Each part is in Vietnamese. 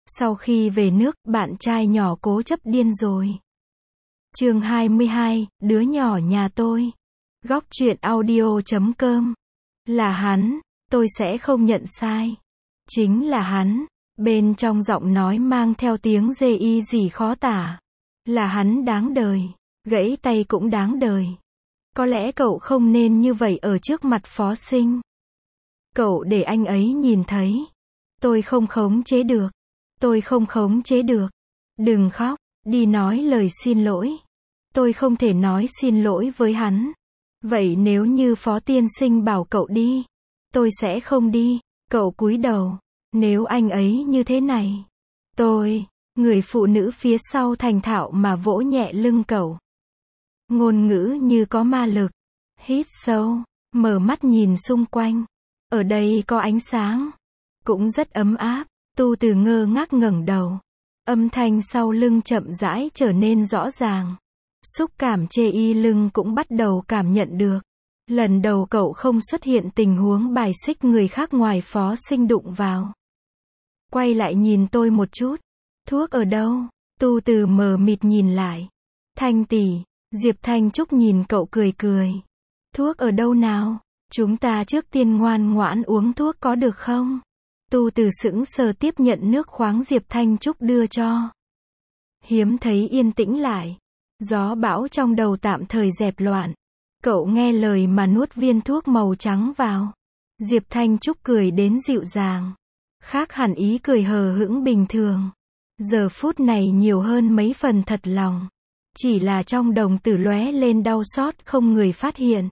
Sau khi về nước, bạn trai nhỏ cố chấp điên rồi. Chương 22, đứa nhỏ nhà tôi. Góc truyện audio.com. Là hắn, tôi sẽ không nhận sai. Chính là hắn. Bên trong giọng nói mang theo tiếng dê y gì khó tả. Là hắn đáng đời. Gãy tay cũng đáng đời. Có lẽ cậu không nên như vậy ở trước mặt Phó Sinh. Cậu để anh ấy nhìn thấy. Tôi không khống chế được. Tôi không khống chế được. Đừng khóc, đi nói lời xin lỗi. Tôi không thể nói xin lỗi với hắn. Vậy nếu như Phó tiên sinh bảo cậu đi, tôi sẽ không đi. Cậu cúi đầu. Nếu anh ấy như thế này, người phụ nữ phía sau thành thạo mà vỗ nhẹ lưng cậu. Ngôn ngữ như có ma lực. Hít sâu, mở mắt nhìn xung quanh. Ở đây có ánh sáng, cũng rất ấm áp. Tu Từ ngơ ngác ngẩng đầu. Âm thanh sau lưng chậm rãi trở nên rõ ràng. Xúc cảm chê y lưng cũng bắt đầu cảm nhận được. Lần đầu cậu không xuất hiện tình huống bài xích người khác ngoài Phó Sinh đụng vào. Quay lại nhìn tôi một chút. Thuốc ở đâu? Tu Từ mờ mịt nhìn lại. Thanh tỷ, Diệp Thanh Trúc nhìn cậu cười cười. Thuốc ở đâu nào? Chúng ta trước tiên ngoan ngoãn uống thuốc có được không? Tu Từ sững sờ tiếp nhận nước khoáng Diệp Thanh Trúc đưa cho. Hiếm thấy yên tĩnh lại. Gió bão trong đầu tạm thời dẹp loạn. Cậu nghe lời mà nuốt viên thuốc màu trắng vào. Diệp Thanh Trúc cười đến dịu dàng. Khác hẳn ý cười hờ hững bình thường. Giờ phút này nhiều hơn mấy phần thật lòng. Chỉ là trong đồng tử lóe lên đau xót không người phát hiện.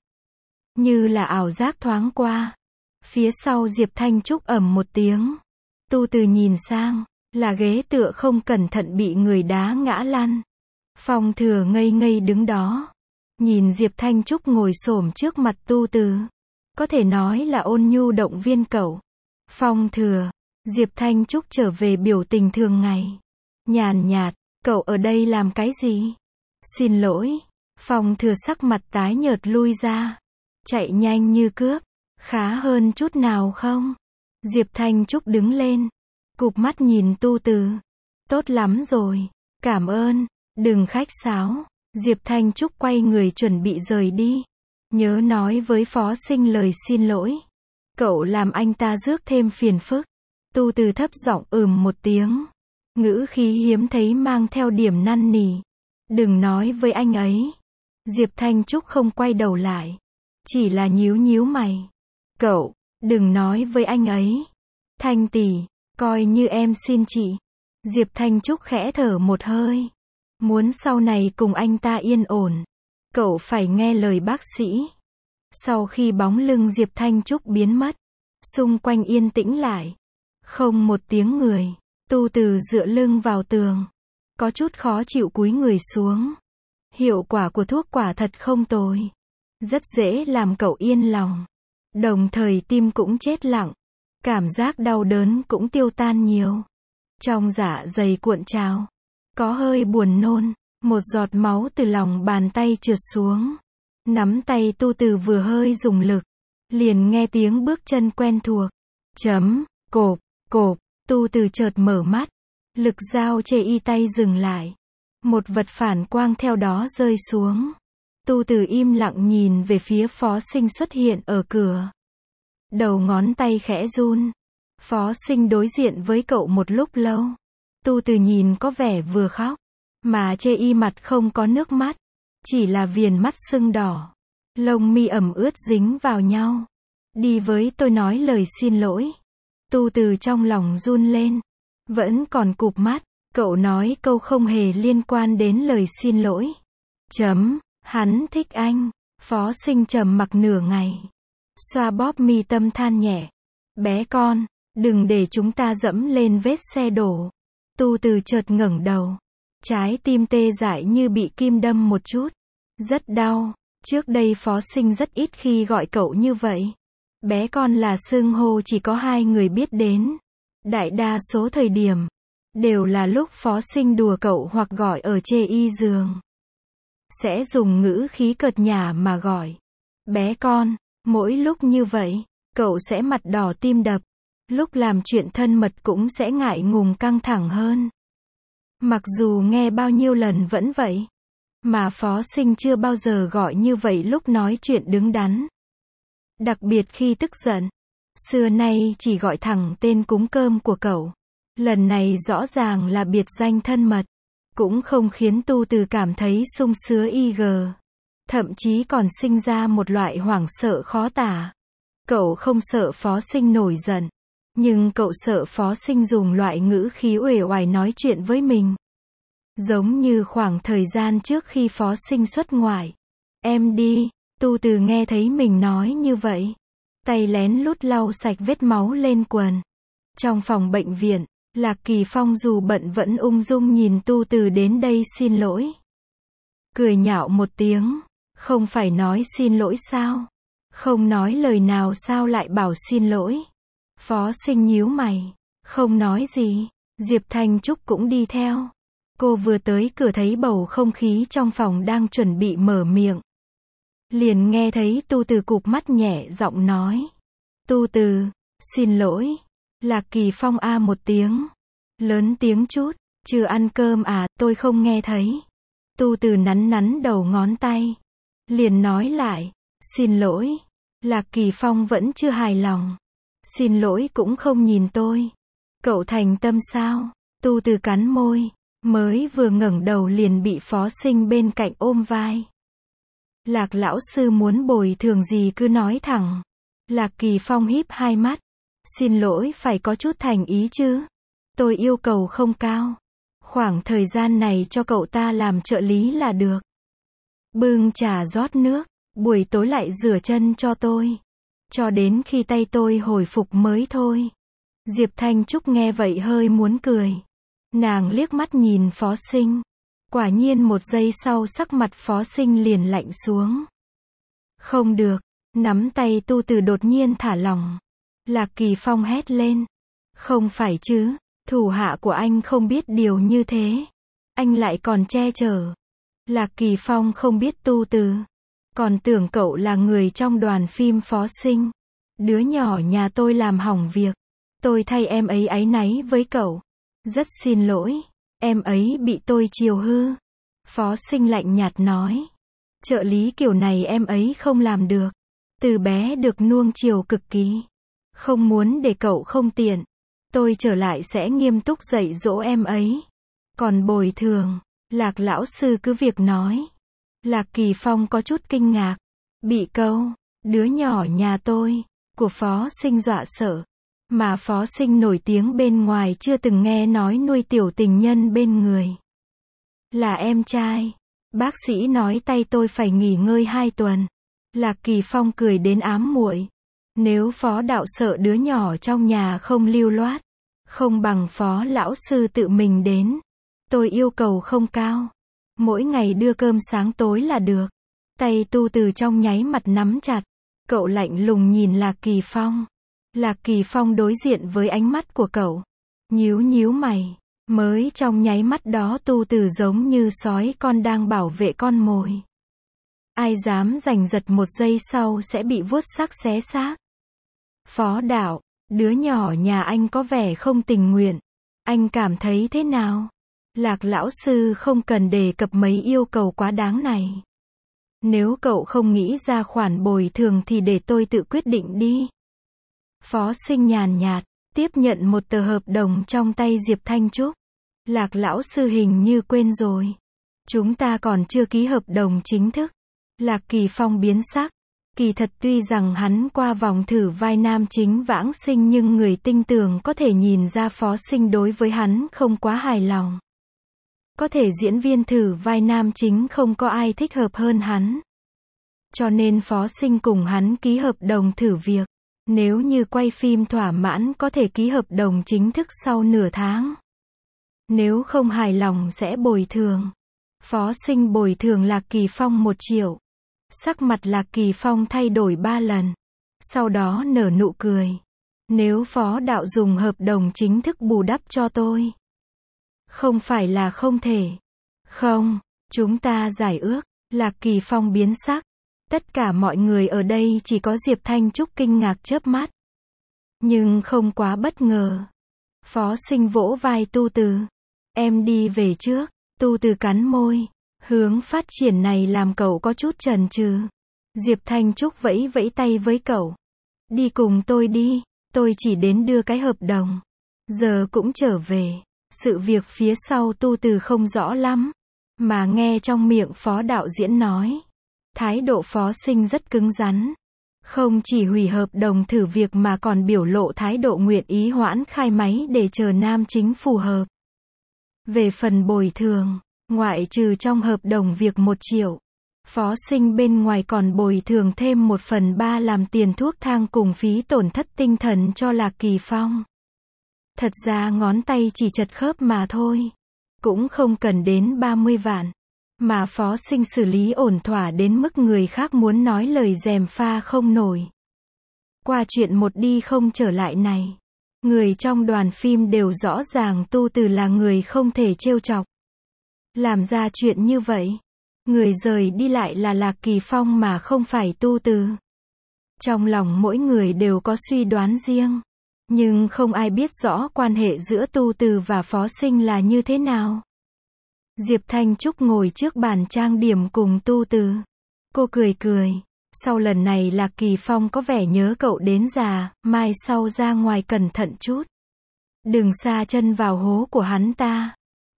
Như là ảo giác thoáng qua. Phía sau Diệp Thanh Trúc ầm một tiếng. Tu Từ nhìn sang, là ghế tựa không cẩn thận bị người đá ngã lăn. Phong Thừa ngây ngây đứng đó. Nhìn Diệp Thanh Trúc ngồi xổm trước mặt Tu Từ. Có thể nói là ôn nhu động viên cậu. Phong Thừa, Diệp Thanh Trúc trở về biểu tình thường ngày. Nhàn nhạt, cậu ở đây làm cái gì? Xin lỗi. Phong Thừa sắc mặt tái nhợt lui ra. Chạy nhanh như cướp. Khá hơn chút nào không? Diệp Thanh Trúc đứng lên. Cụp mắt nhìn Tu Từ. Tốt lắm rồi. Cảm ơn. Đừng khách sáo. Diệp Thanh Trúc quay người chuẩn bị rời đi. Nhớ nói với Phó Sinh lời xin lỗi. Cậu làm anh ta rước thêm phiền phức. Tu Từ thấp giọng một tiếng. Ngữ khí hiếm thấy mang theo điểm năn nỉ. Đừng nói với anh ấy. Diệp Thanh Trúc không quay đầu lại. Chỉ là nhíu nhíu mày. Cậu, đừng nói với anh ấy. Thanh tỷ, coi như em xin chị. Diệp Thanh Trúc khẽ thở một hơi. Muốn sau này cùng anh ta yên ổn, cậu phải nghe lời bác sĩ. Sau khi bóng lưng Diệp Thanh Trúc biến mất, xung quanh yên tĩnh lại. Không một tiếng người. Tu Từ dựa lưng vào tường. Có chút khó chịu cúi người xuống. Hiệu quả của thuốc quả thật không tồi. Rất dễ làm cậu yên lòng. Đồng thời tim cũng chết lặng. Cảm giác đau đớn cũng tiêu tan nhiều. Trong dạ dày cuộn trào. Có hơi buồn nôn. Một giọt máu từ lòng bàn tay trượt xuống. Nắm tay Tu Từ vừa hơi dùng lực. Liền nghe tiếng bước chân quen thuộc. Cộp, cộp. Tu Từ chợt mở mắt. Lực dao chê y tay dừng lại. Một vật phản quang theo đó rơi xuống. Tu Từ im lặng nhìn về phía Phó Sinh xuất hiện ở cửa. Đầu ngón tay khẽ run. Phó Sinh đối diện với cậu một lúc lâu. Tu Từ nhìn có vẻ vừa khóc. Mà chê y mặt không có nước mắt. Chỉ là viền mắt sưng đỏ. Lông mi ẩm ướt dính vào nhau. Đi với tôi nói lời xin lỗi. Tu Từ trong lòng run lên. Vẫn còn cụp mắt. Cậu nói câu không hề liên quan đến lời xin lỗi. Hắn thích anh. Phó Sinh trầm mặc nửa ngày. Xoa bóp mi tâm than nhẹ. Bé con, đừng để chúng ta dẫm lên vết xe đổ. Tu Từ chợt ngẩng đầu. Trái tim tê dại như bị kim đâm một chút. Rất đau. Trước đây Phó Sinh rất ít khi gọi cậu như vậy. Bé con là xưng hô chỉ có hai người biết đến. Đại đa số thời điểm đều là lúc Phó Sinh đùa cậu hoặc gọi ở chê y giường. Sẽ dùng ngữ khí cợt nhả mà gọi. Bé con. Mỗi lúc như vậy, cậu sẽ mặt đỏ tim đập. lúc làm chuyện thân mật cũng sẽ ngại ngùng căng thẳng hơn. Mặc dù nghe bao nhiêu lần vẫn vậy. Mà Phó Sinh chưa bao giờ gọi như vậy lúc nói chuyện đứng đắn. Đặc biệt khi tức giận. Xưa nay chỉ gọi thẳng tên cúng cơm của cậu. Lần này rõ ràng là biệt danh thân mật. Cũng không khiến Tu Từ cảm thấy sung sướng IG. Thậm chí còn sinh ra một loại hoảng sợ khó tả. Cậu không sợ Phó Sinh nổi giận. Nhưng cậu sợ Phó Sinh dùng loại ngữ khí uể oải nói chuyện với mình. Giống như khoảng thời gian trước khi Phó Sinh xuất ngoại. Em đi, Tu Từ nghe thấy mình nói như vậy. Tay lén lút lau sạch vết máu lên quần. Trong phòng bệnh viện, Lạc Kỳ Phong dù bận vẫn ung dung nhìn Tu Từ đến đây xin lỗi. Cười nhạo một tiếng, không phải nói xin lỗi sao? Không nói lời nào sao lại bảo xin lỗi? Phó Sinh nhíu mày, không nói gì. Diệp Thanh Trúc cũng đi theo. Cô vừa tới cửa thấy bầu không khí trong phòng đang chuẩn bị mở miệng. Liền nghe thấy Tu Từ cụp mắt nhẹ giọng nói. Tu Từ, xin lỗi. Lạc Kỳ Phong a một tiếng. Lớn tiếng chút, chưa ăn cơm à, tôi không nghe thấy. Tu Từ nắn nắn đầu ngón tay. Liền nói lại, xin lỗi. Lạc Kỳ Phong vẫn chưa hài lòng. Xin lỗi cũng không nhìn tôi. Cậu thành tâm sao? Tu Từ cắn môi. Mới vừa ngẩng đầu liền bị Phó Sinh bên cạnh ôm vai. Lạc lão sư muốn bồi thường gì cứ nói thẳng. Lạc Kỳ Phong híp hai mắt. Xin lỗi phải có chút thành ý chứ. Tôi yêu cầu không cao. Khoảng thời gian này cho cậu ta làm trợ lý là được. Bưng trà rót nước. Buổi tối lại rửa chân cho tôi. Cho đến khi tay tôi hồi phục mới thôi. Diệp Thanh Trúc nghe vậy hơi muốn cười. Nàng liếc mắt nhìn Phó Sinh. Quả nhiên một giây sau sắc mặt Phó Sinh liền lạnh xuống. Không được. Nắm tay Tu Từ đột nhiên thả lỏng. Lạc Kỳ Phong hét lên. Không phải chứ, thủ hạ của anh không biết điều như thế. Anh lại còn che chở. Lạc Kỳ Phong không biết Tu Từ. Còn tưởng cậu là người trong đoàn phim Phó Sinh. Đứa nhỏ nhà tôi làm hỏng việc. Tôi thay em ấy áy náy với cậu. Rất xin lỗi. Em ấy bị tôi chiều hư. Phó Sinh lạnh nhạt nói. Trợ lý kiểu này em ấy không làm được. Từ bé được nuông chiều cực kỳ. Không muốn để cậu không tiện. Tôi trở lại sẽ nghiêm túc dạy dỗ em ấy. Còn bồi thường, Lạc lão sư cứ việc nói. Lạc Kỳ Phong có chút kinh ngạc. Bị câu, đứa nhỏ nhà tôi, của Phó Sinh dọa sợ. Mà Phó Sinh nổi tiếng bên ngoài chưa từng nghe nói nuôi tiểu tình nhân bên người. Là em trai. Bác sĩ nói tay tôi phải nghỉ ngơi 2 tuần. Lạc Kỳ Phong cười đến ám muội. Nếu Phó đạo sợ đứa nhỏ trong nhà không lưu loát, không bằng Phó lão sư tự mình đến. Tôi yêu cầu không cao. Mỗi ngày đưa cơm sáng tối là được. Tay Tu Từ trong nháy mặt nắm chặt. Cậu lạnh lùng nhìn Lạc Kỳ Phong. Lạc Kỳ Phong đối diện với ánh mắt của cậu. Nhíu nhíu mày. Mới trong nháy mắt đó Tu Từ giống như sói con đang bảo vệ con mồi. Ai dám giành giật một giây sau sẽ bị vuốt xác xé xác. Phó đạo, đứa nhỏ nhà anh có vẻ không tình nguyện. Anh cảm thấy thế nào? Lạc lão sư không cần đề cập mấy yêu cầu quá đáng này. Nếu cậu không nghĩ ra khoản bồi thường thì để tôi tự quyết định đi. Phó Sinh nhàn nhạt, tiếp nhận một tờ hợp đồng trong tay Diệp Thanh Trúc. Lạc lão sư hình như quên rồi. Chúng ta còn chưa ký hợp đồng chính thức. Lạc Kỳ Phong biến sắc. Kỳ thật tuy rằng hắn qua vòng thử vai nam chính vãng sinh nhưng người tinh tường có thể nhìn ra Phó Sinh đối với hắn không quá hài lòng. Có thể diễn viên thử vai nam chính không có ai thích hợp hơn hắn. Cho nên Phó Sinh cùng hắn ký hợp đồng thử việc. Nếu như quay phim thỏa mãn có thể ký hợp đồng chính thức sau nửa tháng. Nếu không hài lòng sẽ bồi thường. Phó Sinh bồi thường Lạc Kỳ Phong 1 triệu. Sắc mặt Lạc Kỳ Phong thay đổi 3 lần. Sau đó nở nụ cười. Nếu Phó đạo dùng hợp đồng chính thức bù đắp cho tôi. Không phải là không thể. Không, chúng ta giải ước. Lạc Kỳ Phong biến sắc. Tất cả mọi người ở đây chỉ có Diệp Thanh Trúc kinh ngạc chớp mắt. nhưng không quá bất ngờ. Phó Sinh vỗ vai Tu Từ. Em đi về trước. Tu Từ cắn môi. Hướng phát triển này làm cậu có chút chần chừ. Diệp Thanh Trúc vẫy vẫy tay với cậu. Đi cùng tôi đi, tôi chỉ đến đưa cái hợp đồng. Giờ cũng trở về. Sự việc phía sau Tu Từ không rõ lắm, mà nghe trong miệng phó đạo diễn nói. Thái độ Phó Sinh rất cứng rắn. Không chỉ hủy hợp đồng thử việc mà còn biểu lộ thái độ nguyện ý hoãn khai máy để chờ nam chính phù hợp. Về phần bồi thường, ngoại trừ trong hợp đồng việc 1 triệu, Phó Sinh bên ngoài còn bồi thường thêm 1/3 làm tiền thuốc thang cùng phí tổn thất tinh thần cho Lạc Kỳ Phong. Thật ra ngón tay chỉ chật khớp mà thôi. Cũng không cần đến 30 vạn. Mà Phó Sinh xử lý ổn thỏa đến mức người khác muốn nói lời gièm pha không nổi. Qua chuyện một đi không trở lại này, người trong đoàn phim đều rõ ràng Tu Từ là người không thể trêu chọc. Làm ra chuyện như vậy, người rời đi lại là Lạc Kỳ Phong mà không phải Tu Từ. Trong lòng mỗi người đều có suy đoán riêng, nhưng không ai biết rõ quan hệ giữa Tu Từ và Phó Sinh là như thế nào. Diệp Thanh Trúc ngồi trước bàn trang điểm cùng Tu Từ. Cô cười cười. Sau lần này Lạc Kỳ Phong có vẻ nhớ cậu đến già, mai sau ra ngoài cẩn thận chút. Đừng sa chân vào hố của hắn ta.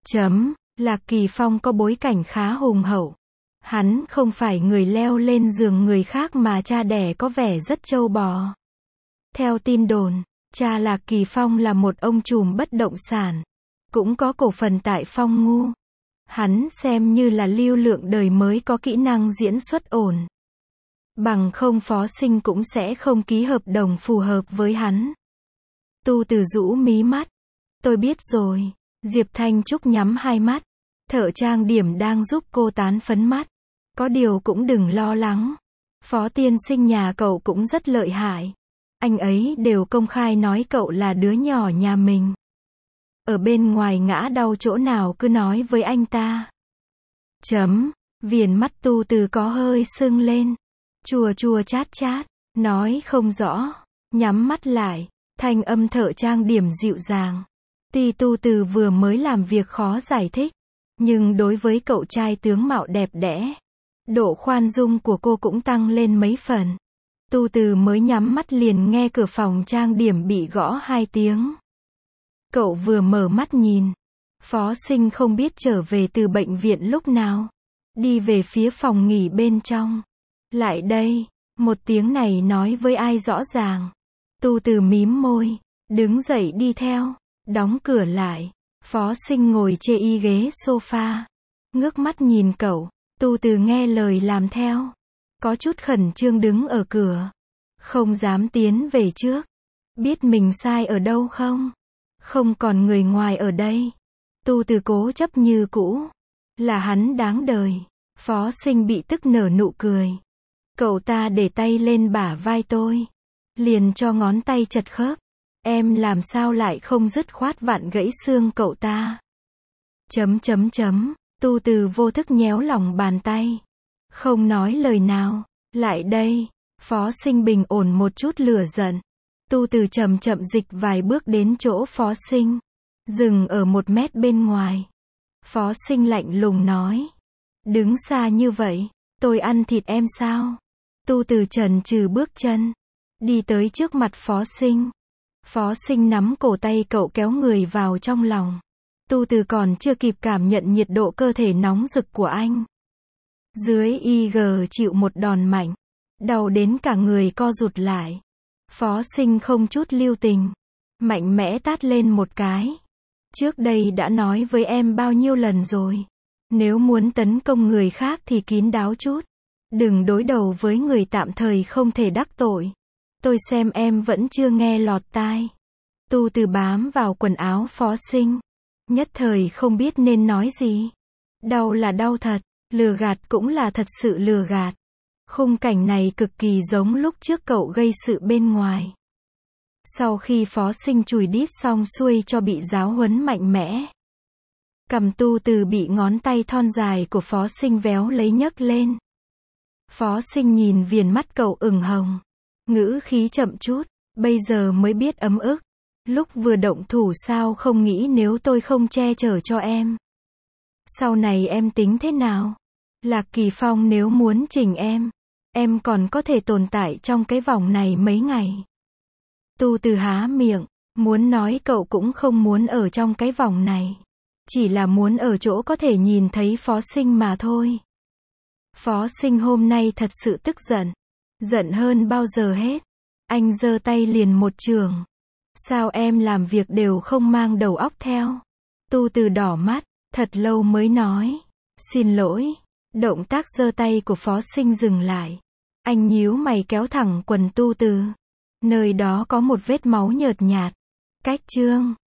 Lạc Kỳ Phong có bối cảnh khá hùng hậu. Hắn không phải người leo lên giường người khác mà cha đẻ có vẻ rất trâu bò. Theo tin đồn, cha Lạc Kỳ Phong là một ông trùm bất động sản. Cũng có cổ phần tại Phong Ngu. Hắn xem như là lưu lượng đời mới có kỹ năng diễn xuất ổn. Bằng không Phó Sinh cũng sẽ không ký hợp đồng phù hợp với hắn. Tu Từ rũ mí mắt. Tôi biết rồi. Diệp Thanh Trúc nhắm hai mắt. Thợ trang điểm đang giúp cô tán phấn mắt. Có điều cũng đừng lo lắng. Phó tiên sinh nhà cậu cũng rất lợi hại. Anh ấy đều công khai nói cậu là đứa nhỏ nhà mình. Ở bên ngoài ngã đau chỗ nào cứ nói với anh ta. Viền mắt Tu Từ có hơi sưng lên. Chua chua chát chát. Nói không rõ. Nhắm mắt lại. Thanh âm thợ trang điểm dịu dàng. Tuy Tu Từ vừa mới làm việc khó giải thích, nhưng đối với cậu trai tướng mạo đẹp đẽ, độ khoan dung của cô cũng tăng lên mấy phần. Tu Từ mới nhắm mắt liền nghe cửa phòng trang điểm bị gõ 2 tiếng. Cậu vừa mở mắt nhìn. Phó Sinh không biết trở về từ bệnh viện lúc nào. Đi về phía phòng nghỉ bên trong. Lại đây. Một tiếng này nói với ai rõ ràng. Tu Từ mím môi. Đứng dậy đi theo. Đóng cửa lại. Phó Sinh ngồi chê y ghế sofa. Ngước mắt nhìn cậu. Tu Từ nghe lời làm theo. Có chút khẩn trương đứng ở cửa. Không dám tiến về trước. Biết mình sai ở đâu không? Không còn người ngoài ở đây. Tu Từ cố chấp như cũ. Là hắn đáng đời. Phó Sinh bị tức nở nụ cười. Cậu ta để tay lên bả vai tôi. Liền cho ngón tay chật khớp. Em làm sao lại không dứt khoát vặn gãy xương cậu ta. Tu Từ vô thức nhéo lòng bàn tay. Không nói lời nào. Lại đây. Phó Sinh bình ổn một chút lửa giận. Tu Từ chậm chậm dịch vài bước đến chỗ Phó Sinh. Dừng ở 1 mét bên ngoài. Phó Sinh lạnh lùng nói. Đứng xa như vậy, tôi ăn thịt em sao? Tu Từ chần chừ bước chân. Đi tới trước mặt Phó Sinh. Phó Sinh nắm cổ tay cậu kéo người vào trong lòng. Tu Từ còn chưa kịp cảm nhận nhiệt độ cơ thể nóng rực của anh. Dưới IG chịu một đòn mạnh. Đau đến cả người co rụt lại. Phó Sinh không chút lưu tình. Mạnh mẽ tát lên một cái. Trước đây đã nói với em bao nhiêu lần rồi. Nếu muốn tấn công người khác thì kín đáo chút. Đừng đối đầu với người tạm thời không thể đắc tội. Tôi xem em vẫn chưa nghe lọt tai. Tu Từ bám vào quần áo Phó Sinh. Nhất thời không biết nên nói gì. Đau là đau thật. Lừa gạt cũng là thật sự lừa gạt. Khung cảnh này cực kỳ giống lúc trước cậu gây sự bên ngoài. Sau khi Phó Sinh chùi đít xong xuôi cho bị giáo huấn mạnh mẽ. Cầm Tu Từ bị ngón tay thon dài của Phó Sinh véo lấy nhấc lên. Phó Sinh nhìn viền mắt cậu ửng hồng. Ngữ khí chậm chút. Bây giờ mới biết ấm ức. Lúc vừa động thủ sao không nghĩ nếu tôi không che chở cho em. Sau này em tính thế nào? Lạc Kỳ Phong nếu muốn chỉnh em còn có thể tồn tại trong cái vòng này mấy ngày. Tu Từ há miệng, muốn nói cậu cũng không muốn ở trong cái vòng này. Chỉ là muốn ở chỗ có thể nhìn thấy Phó Sinh mà thôi. Phó Sinh hôm nay thật sự tức giận. Giận hơn bao giờ hết. Anh giơ tay liền một chưởng. Sao em làm việc đều không mang đầu óc theo? Tu Từ đỏ mắt, thật lâu mới nói. Xin lỗi. Động tác giơ tay của Phó Sinh dừng lại. Anh nhíu mày kéo thẳng quần Tu Từ. Nơi đó có một vết máu nhợt nhạt. Cách chương